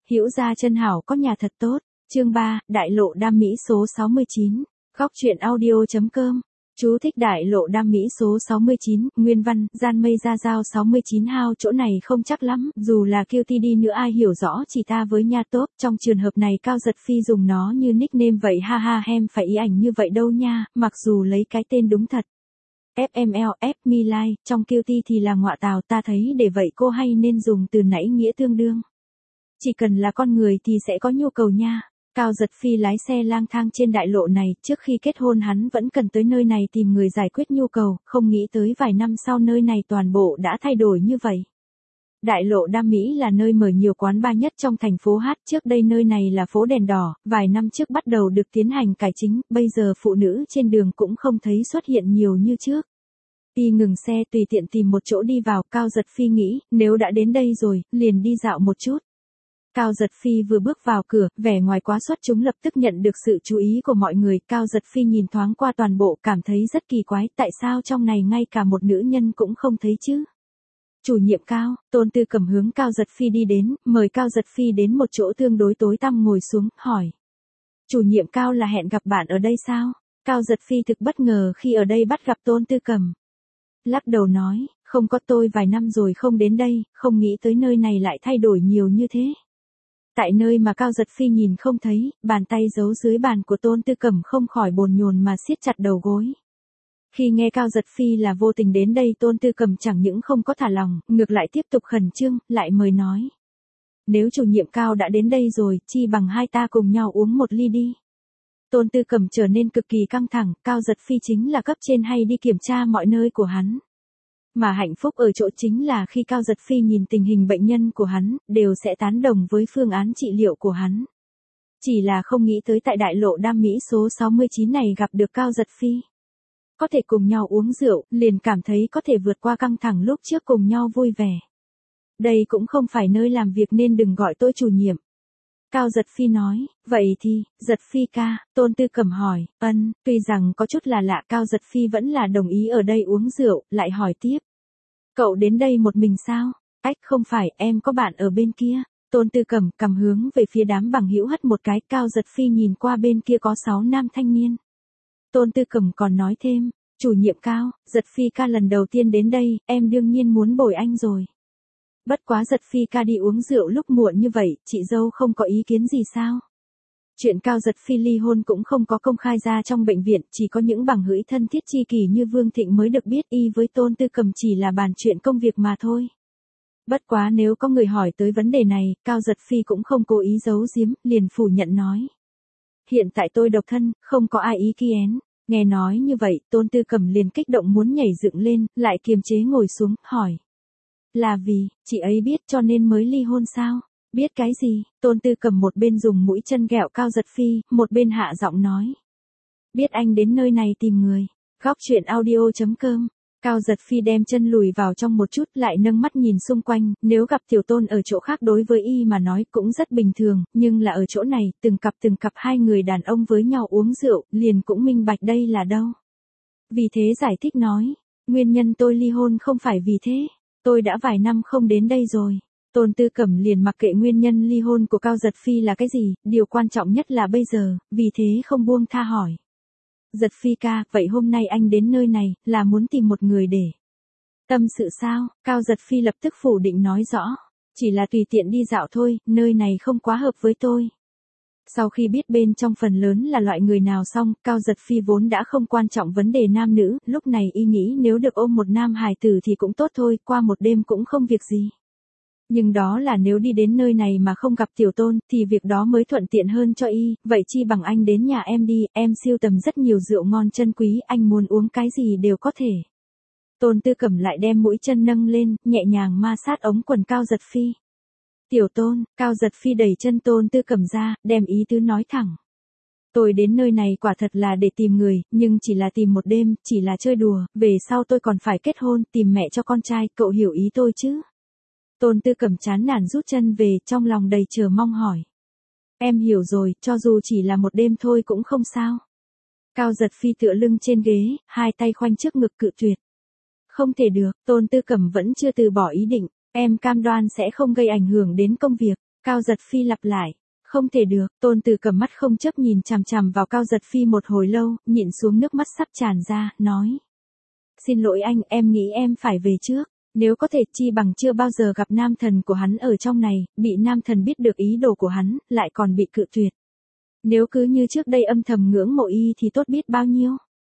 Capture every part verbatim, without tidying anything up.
Hữu gia chân hảo có nhà thật tốt. Chương ba, Đại lộ Đam Mỹ số sáu mươi chín. Góc truyện audio chấm com. Chú thích Đại lộ Đam Mỹ số sáu mươi chín, nguyên văn, gian mây ra giao sáu mươi chín hao chỗ này không chắc lắm, dù là kêu ti đi nữa ai hiểu rõ chỉ ta với nha tốt, trong trường hợp này Cao Giật Phi dùng nó như nickname vậy ha ha hem phải ý ảnh như vậy đâu nha, mặc dù lấy cái tên đúng thật. ép em lờ, F me like, trong kêu ti thì là ngọa tào ta thấy để vậy cô hay nên dùng từ nãy nghĩa tương đương. Chỉ cần là con người thì sẽ có nhu cầu nha. Cao Giật Phi lái xe lang thang trên đại lộ này, trước khi kết hôn hắn vẫn cần tới nơi này tìm người giải quyết nhu cầu, không nghĩ tới vài năm sau nơi này toàn bộ đã thay đổi như vậy. Đại lộ Đam Mỹ là nơi mở nhiều quán bar nhất trong thành phố Hát, trước đây nơi này là phố đèn đỏ, vài năm trước bắt đầu được tiến hành cải chính, bây giờ phụ nữ trên đường cũng không thấy xuất hiện nhiều như trước. Y ngừng xe tùy tiện tìm một chỗ đi vào, Cao Giật Phi nghĩ, nếu đã đến đây rồi, liền đi dạo một chút. Cao Giật Phi vừa bước vào cửa, vẻ ngoài quá xuất chúng lập tức nhận được sự chú ý của mọi người, Cao Giật Phi nhìn thoáng qua toàn bộ cảm thấy rất kỳ quái, tại sao trong này ngay cả một nữ nhân cũng không thấy chứ? Chủ nhiệm Cao, Tôn Tư Cẩm hướng Cao Giật Phi đi đến, mời Cao Giật Phi đến một chỗ tương đối tối tăm ngồi xuống, hỏi. Chủ nhiệm Cao là hẹn gặp bạn ở đây sao? Cao Giật Phi thực bất ngờ khi ở đây bắt gặp Tôn Tư Cẩm. Lắc đầu nói, không có tôi vài năm rồi không đến đây, không nghĩ tới nơi này lại thay đổi nhiều như thế. Tại nơi mà Cao Giật Phi nhìn không thấy, bàn tay giấu dưới bàn của Tôn Tư Cẩm không khỏi bồn nhồn mà siết chặt đầu gối. Khi nghe Cao Giật Phi là vô tình đến đây Tôn Tư Cẩm chẳng những không có thả lòng, ngược lại tiếp tục khẩn trương, lại mời nói. Nếu chủ nhiệm Cao đã đến đây rồi, chi bằng hai ta cùng nhau uống một ly đi. Tôn Tư Cẩm trở nên cực kỳ căng thẳng, Cao Giật Phi chính là cấp trên hay đi kiểm tra mọi nơi của hắn. Mà hạnh phúc ở chỗ chính là khi Cao Giật Phi nhìn tình hình bệnh nhân của hắn, đều sẽ tán đồng với phương án trị liệu của hắn. Chỉ là không nghĩ tới tại đại lộ Đam Mỹ số sáu mươi chín này gặp được Cao Giật Phi. Có thể cùng nhau uống rượu, liền cảm thấy có thể vượt qua căng thẳng lúc trước cùng nhau vui vẻ. Đây cũng không phải nơi làm việc nên đừng gọi tôi chủ nhiệm. Cao Giật Phi nói, vậy thì, Giật Phi ca, Tôn Tư Cẩm hỏi, ân, tuy rằng có chút là lạ Cao Giật Phi vẫn là đồng ý ở đây uống rượu, lại hỏi tiếp. Cậu đến đây một mình sao? Ách không phải, em có bạn ở bên kia. Tôn Tư Cẩm cầm hướng về phía đám bằng hữu hất một cái, Cao Giật Phi nhìn qua bên kia có sáu nam thanh niên. Tôn Tư Cẩm còn nói thêm, chủ nhiệm Cao, Giật Phi ca lần đầu tiên đến đây, em đương nhiên muốn bồi anh rồi. Bất quá Giật Phi ca đi uống rượu lúc muộn như vậy, chị dâu không có ý kiến gì sao? Chuyện Cao Giật Phi ly hôn cũng không có công khai ra trong bệnh viện, chỉ có những bằng hữu thân thiết tri kỷ như Vương Thịnh mới được biết, y với Tôn Tư Cẩm chỉ là bàn chuyện công việc mà thôi. Bất quá nếu có người hỏi tới vấn đề này, Cao Giật Phi cũng không cố ý giấu giếm, liền phủ nhận nói. Hiện tại tôi độc thân, không có ai ý kiến. Nghe nói như vậy, Tôn Tư Cẩm liền kích động muốn nhảy dựng lên, lại kiềm chế ngồi xuống, hỏi. Là vì, chị ấy biết cho nên mới ly hôn sao? Biết cái gì? Tôn Tư Cẩm một bên dùng mũi chân ghẹo Cao Giật Phi, một bên hạ giọng nói. Biết anh đến nơi này tìm người. Góc truyện audio chấm com. Cao Giật Phi đem chân lùi vào trong một chút lại nâng mắt nhìn xung quanh, nếu gặp Tiểu Tôn ở chỗ khác đối với y mà nói cũng rất bình thường, nhưng là ở chỗ này, từng cặp từng cặp hai người đàn ông với nhau uống rượu, liền cũng minh bạch đây là đâu. Vì thế giải thích nói, nguyên nhân tôi ly hôn không phải vì thế, tôi đã vài năm không đến đây rồi. Tôn Tư Cẩm liền mặc kệ nguyên nhân ly hôn của Cao Giật Phi là cái gì, điều quan trọng nhất là bây giờ, vì thế không buông tha hỏi. Giật Phi ca, vậy hôm nay anh đến nơi này, là muốn tìm một người để tâm sự sao? Cao Giật Phi lập tức phủ định nói rõ, chỉ là tùy tiện đi dạo thôi, nơi này không quá hợp với tôi. Sau khi biết bên trong phần lớn là loại người nào xong, Cao Giật Phi vốn đã không quan trọng vấn đề nam nữ, lúc này y nghĩ nếu được ôm một nam hài tử thì cũng tốt thôi, qua một đêm cũng không việc gì. Nhưng đó là nếu đi đến nơi này mà không gặp Tiểu Tôn, thì việc đó mới thuận tiện hơn cho y, vậy chi bằng anh đến nhà em đi, em sưu tầm rất nhiều rượu ngon chân quý, anh muốn uống cái gì đều có thể. Tôn Tư Cẩm lại đem mũi chân nâng lên, nhẹ nhàng ma sát ống quần Cao Giật Phi. Tiểu Tôn, Cao Giật Phi đẩy chân Tôn Tư Cẩm ra, đem ý tứ nói thẳng. Tôi đến nơi này quả thật là để tìm người, nhưng chỉ là tìm một đêm, chỉ là chơi đùa, về sau tôi còn phải kết hôn, tìm mẹ cho con trai, cậu hiểu ý tôi chứ? Tôn Tư Cẩm chán nản rút chân về, trong lòng đầy chờ mong hỏi. Em hiểu rồi, cho dù chỉ là một đêm thôi cũng không sao. Cao Giật Phi tựa lưng trên ghế, hai tay khoanh trước ngực cự tuyệt. Không thể được, Tôn Tư Cẩm vẫn chưa từ bỏ ý định, em cam đoan sẽ không gây ảnh hưởng đến công việc. Cao Giật Phi lặp lại. Không thể được, Tôn Từ cầm mắt không chấp nhìn chằm chằm vào Cao Giật Phi một hồi lâu, nhịn xuống nước mắt sắp tràn ra, nói. Xin lỗi anh, em nghĩ em phải về trước. Nếu có thể chi bằng chưa bao giờ gặp nam thần của hắn ở trong này, bị nam thần biết được ý đồ của hắn, lại còn bị cự tuyệt. Nếu cứ như trước đây âm thầm ngưỡng mộ y thì tốt biết bao nhiêu.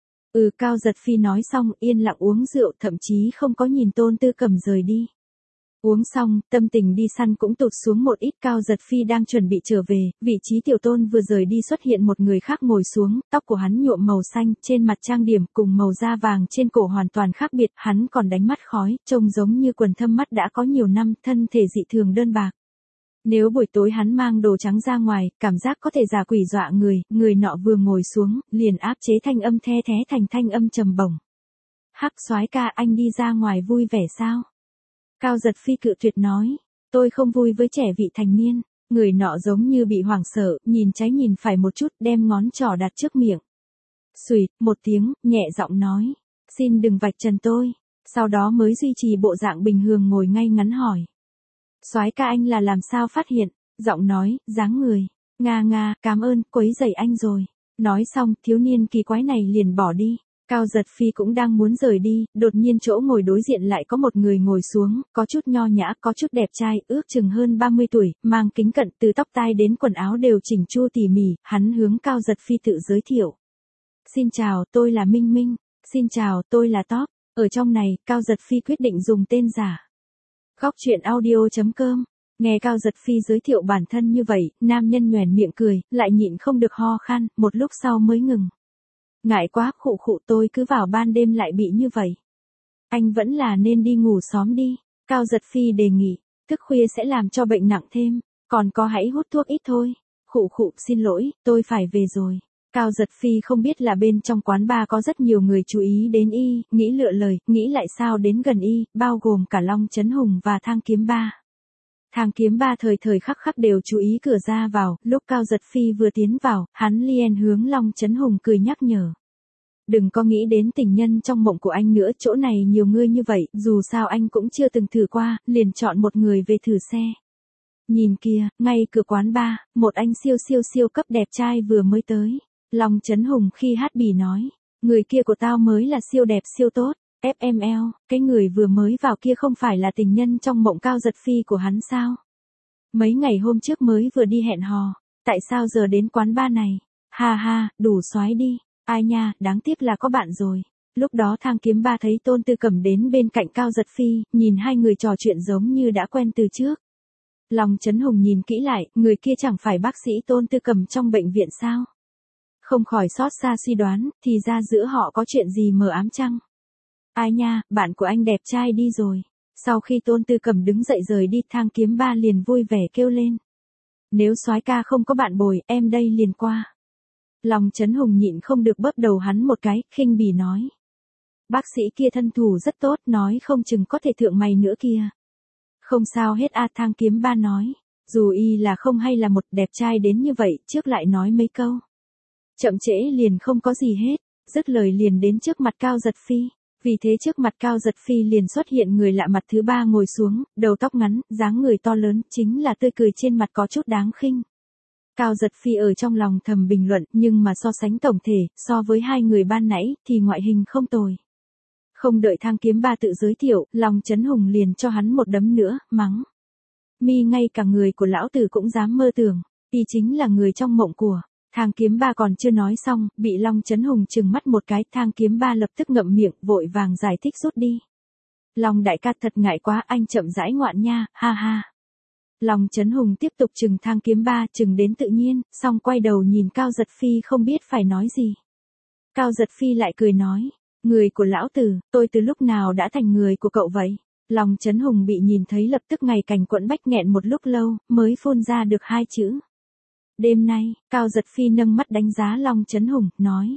Ừ, Cao Giật Phi nói xong, yên lặng uống rượu, thậm chí không có nhìn Tôn Tư Cầm rời đi. Uống xong, tâm tình đi săn cũng tụt xuống một ít. Cao Giật Phi đang chuẩn bị trở về, vị trí Tiểu Tôn vừa rời đi xuất hiện một người khác ngồi xuống, tóc của hắn nhuộm màu xanh, trên mặt trang điểm cùng màu da vàng trên cổ hoàn toàn khác biệt, hắn còn đánh mắt khói, trông giống như quần thâm mắt đã có nhiều năm, thân thể dị thường đơn bạc. Nếu buổi tối hắn mang đồ trắng ra ngoài, cảm giác có thể giả quỷ dọa người, người nọ vừa ngồi xuống, liền áp chế thanh âm the thé thành thanh âm trầm bổng. Hắc soái ca, anh đi ra ngoài vui vẻ sao? Cao Giật Phi cự tuyệt nói, tôi không vui với trẻ vị thành niên. Người nọ giống như bị hoảng sợ, nhìn trái nhìn phải một chút, đem ngón trỏ đặt trước miệng. Xùi, một tiếng, nhẹ giọng nói, xin đừng vạch trần tôi. Sau đó mới duy trì bộ dạng bình thường ngồi ngay ngắn hỏi. Soái ca, anh là làm sao phát hiện? Giọng nói, dáng người. Nga nga, cảm ơn, quấy rầy anh rồi. Nói xong, thiếu niên kỳ quái này liền bỏ đi. Cao Giật Phi cũng đang muốn rời đi, đột nhiên chỗ ngồi đối diện lại có một người ngồi xuống, có chút nho nhã, có chút đẹp trai, ước chừng hơn ba mươi tuổi, mang kính cận, từ tóc tai đến quần áo đều chỉnh chu tỉ mỉ, hắn hướng Cao Giật Phi tự giới thiệu. Xin chào, tôi là Minh Minh. Xin chào, tôi là Top. Ở trong này, Cao Giật Phi quyết định dùng tên giả. Góc truyện audio chấm com. Nghe Cao Giật Phi giới thiệu bản thân như vậy, nam nhân nhoẻn miệng cười, lại nhịn không được ho khan, một lúc sau mới ngừng. Ngại quá, khụ khụ, tôi cứ vào ban đêm lại bị như vậy. Anh vẫn là nên đi ngủ xóm đi. Cao Giật Phi đề nghị, thức khuya sẽ làm cho bệnh nặng thêm, còn có hãy hút thuốc ít thôi. Khụ khụ, xin lỗi, tôi phải về rồi. Cao Giật Phi không biết là bên trong quán bar có rất nhiều người chú ý đến y, nghĩ lựa lời, nghĩ lại sao đến gần y, bao gồm cả Long Chấn Hùng và Thang Kiếm Ba. Thang Kiếm Ba thời thời khắc khắc đều chú ý cửa ra vào, lúc Cao Giật Phi vừa tiến vào, hắn liền hướng Long Chấn Hùng cười nhắc nhở. Đừng có nghĩ đến tình nhân trong mộng của anh nữa, chỗ này nhiều người như vậy, dù sao anh cũng chưa từng thử qua, liền chọn một người về thử xe. Nhìn kìa, ngay cửa quán bar, một anh siêu siêu siêu cấp đẹp trai vừa mới tới. Long Chấn Hùng khi hát bỉ nói, người kia của tao mới là siêu đẹp siêu tốt. ép em lờ, cái người vừa mới vào kia không phải là tình nhân trong mộng Cao Giật Phi của hắn sao? Mấy ngày hôm trước mới vừa đi hẹn hò, tại sao giờ đến quán bar này? Ha ha, đủ soái đi. Ai nha, đáng tiếc là có bạn rồi. Lúc đó Thang Kiếm Ba thấy Tôn Tư Cầm đến bên cạnh Cao Giật Phi, nhìn hai người trò chuyện giống như đã quen từ trước. Long Chấn Hùng nhìn kỹ lại, người kia chẳng phải bác sĩ Tôn Tư Cầm trong bệnh viện sao? Không khỏi xót xa suy đoán, thì ra giữa họ có chuyện gì mờ ám chăng? Ai nha, bạn của anh đẹp trai đi rồi. Sau khi Tôn Tư Cầm đứng dậy rời đi, Thang Kiếm Ba liền vui vẻ kêu lên. Nếu soái ca không có bạn bồi, em đây liền qua. Long Chấn Hùng nhịn không được bóp đầu hắn một cái, khinh bỉ nói. Bác sĩ kia thân thủ rất tốt, nói không chừng có thể thượng mày nữa kìa. Không sao hết a, Thang Kiếm Ba nói. Dù y là không hay là một đẹp trai đến như vậy, trước lại nói mấy câu. Chậm trễ liền không có gì hết, dứt lời liền đến trước mặt Cao Giật Phi. Vì thế trước mặt Cao Giật Phi liền xuất hiện người lạ mặt thứ ba ngồi xuống, đầu tóc ngắn, dáng người to lớn, chính là tươi cười trên mặt có chút đáng khinh. Cao Giật Phi ở trong lòng thầm bình luận, nhưng mà so sánh tổng thể, so với hai người ban nãy, thì ngoại hình không tồi. Không đợi Thang Kiếm Ba tự giới thiệu, Long Chấn Hùng liền cho hắn một đấm nữa, mắng. Mi, ngay cả người của lão tử cũng dám mơ tưởng, y chính là người trong mộng của. Thang Kiếm Ba còn chưa nói xong, bị Long Chấn Hùng trừng mắt một cái, Thang Kiếm Ba lập tức ngậm miệng, vội vàng giải thích rút đi. Long đại ca thật ngại quá, anh chậm rãi ngoạn nha, ha ha. Long Chấn Hùng tiếp tục trừng Thang Kiếm Ba, trừng đến tự nhiên, xong quay đầu nhìn Cao Giật Phi không biết phải nói gì. Cao Giật Phi lại cười nói, người của lão tử, tôi từ lúc nào đã thành người của cậu vậy? Long Chấn Hùng bị nhìn thấy lập tức ngày cành quẫn bách nghẹn một lúc lâu, mới phun ra được hai chữ. Đêm nay, Cao Giật Phi nâng mắt đánh giá Long Chấn Hùng, nói.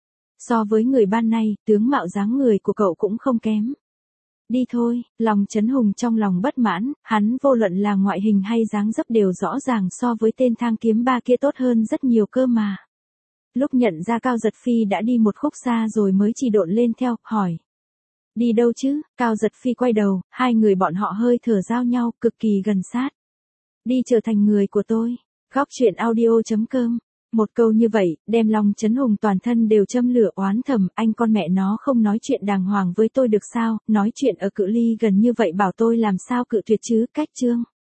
So với người ban nay, tướng mạo dáng người của cậu cũng không kém. Đi thôi, Long Chấn Hùng trong lòng bất mãn, hắn vô luận là ngoại hình hay dáng dấp đều rõ ràng so với tên Thang Kiếm Ba kia tốt hơn rất nhiều cơ mà. Lúc nhận ra Cao Giật Phi đã đi một khúc xa rồi mới chỉ độn lên theo, hỏi. Đi đâu chứ? Cao Giật Phi quay đầu, hai người bọn họ hơi thở giao nhau, cực kỳ gần sát. đi trở thành người của tôi. Khóc chuyện audio chấm com. Một câu như vậy, đem Long Chấn Hùng toàn thân đều châm lửa oán thầm, anh con mẹ nó không nói chuyện đàng hoàng với tôi được sao, nói chuyện ở cự ly gần như vậy bảo tôi làm sao cự tuyệt chứ, cách chương.